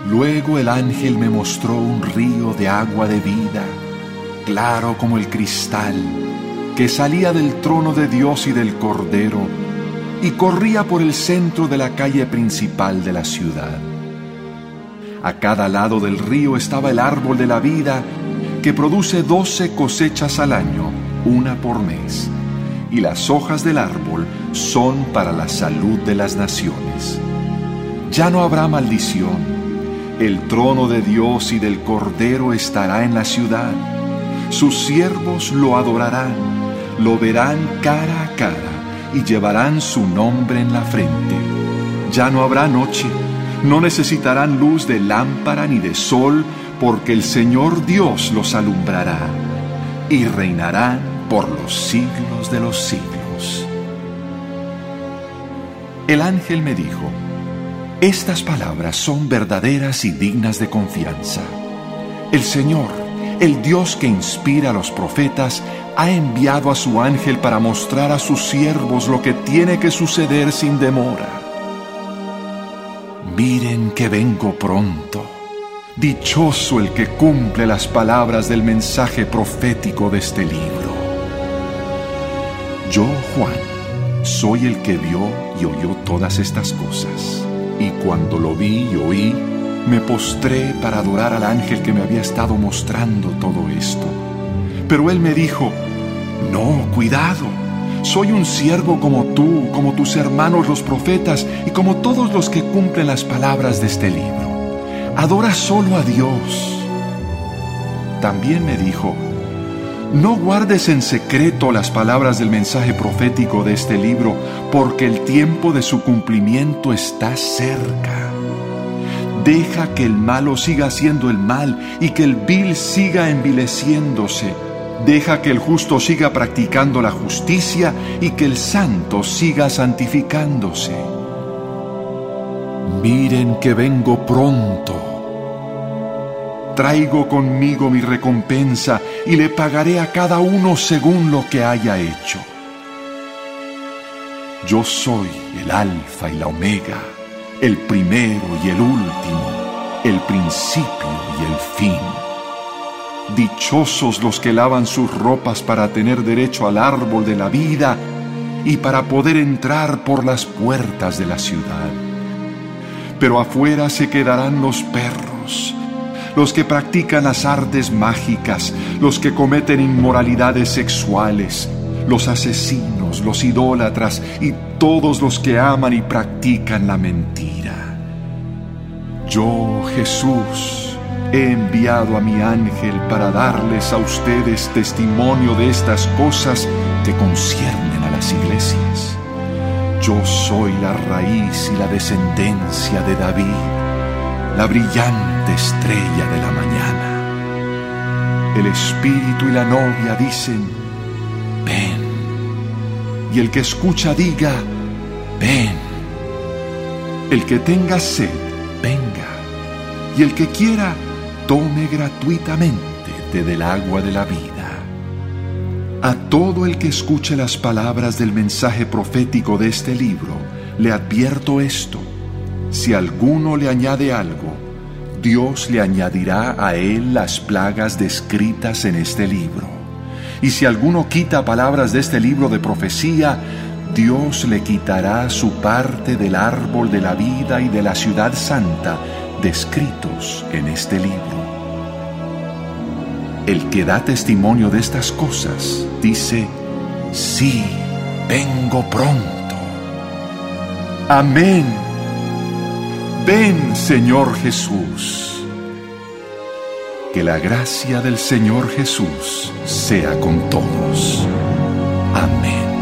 Luego el ángel me mostró un río de agua de vida, claro como el cristal, que salía del trono de Dios y del Cordero, y corría por el centro de la calle principal de la ciudad. A cada lado del río estaba el árbol de la vida, que produce 12 cosechas al año, una por mes, y las hojas del árbol son para la salud de las naciones. Ya no habrá maldición. El trono de Dios y del Cordero estará en la ciudad. Sus siervos lo adorarán, lo verán cara a cara y llevarán su nombre en la frente. Ya no habrá noche, no necesitarán luz de lámpara ni de sol, porque el Señor Dios los alumbrará y reinarán por los siglos de los siglos. El ángel me dijo: estas palabras son verdaderas y dignas de confianza. El Señor, el Dios que inspira a los profetas, ha enviado a su ángel para mostrar a sus siervos lo que tiene que suceder sin demora. Miren que vengo pronto. Dichoso el que cumple las palabras del mensaje profético de este libro. Yo, Juan, soy el que vio y oyó todas estas cosas. Y cuando lo vi y oí, me postré para adorar al ángel que me había estado mostrando todo esto. Pero él me dijo: no, cuidado, soy un siervo como tú, como tus hermanos los profetas y como todos los que cumplen las palabras de este libro. Adora solo a Dios. También me dijo: no guardes en secreto las palabras del mensaje profético de este libro, porque el tiempo de su cumplimiento está cerca. Deja que el malo siga haciendo el mal y que el vil siga envileciéndose. Deja que el justo siga practicando la justicia y que el santo siga santificándose. Miren que vengo pronto. Traigo conmigo mi recompensa y le pagaré a cada uno según lo que haya hecho. Yo soy el Alfa y la Omega, el primero y el último, el principio y el fin. Dichosos los que lavan sus ropas para tener derecho al árbol de la vida y para poder entrar por las puertas de la ciudad. Pero afuera se quedarán los perros, los que practican las artes mágicas, los que cometen inmoralidades sexuales, los asesinos, los idólatras y todos los que aman y practican la mentira. Yo, Jesús, he enviado a mi ángel para darles a ustedes testimonio de estas cosas que conciernen a las iglesias. Yo soy la raíz y la descendencia de David, la brillante estrella de la mañana. El espíritu y la novia dicen: ven. Y el que escucha diga: ven. El que tenga sed, venga. Y el que quiera, tome gratuitamente del agua de la vida. A todo el que escuche las palabras del mensaje profético de este libro, le advierto esto: si alguno le añade algo, Dios le añadirá a él las plagas descritas en este libro. Y si alguno quita palabras de este libro de profecía, Dios le quitará su parte del árbol de la vida y de la ciudad santa descritos en este libro. El que da testimonio de estas cosas dice: sí, vengo pronto. Amén. Ven, Señor Jesús. Que la gracia del Señor Jesús sea con todos. Amén.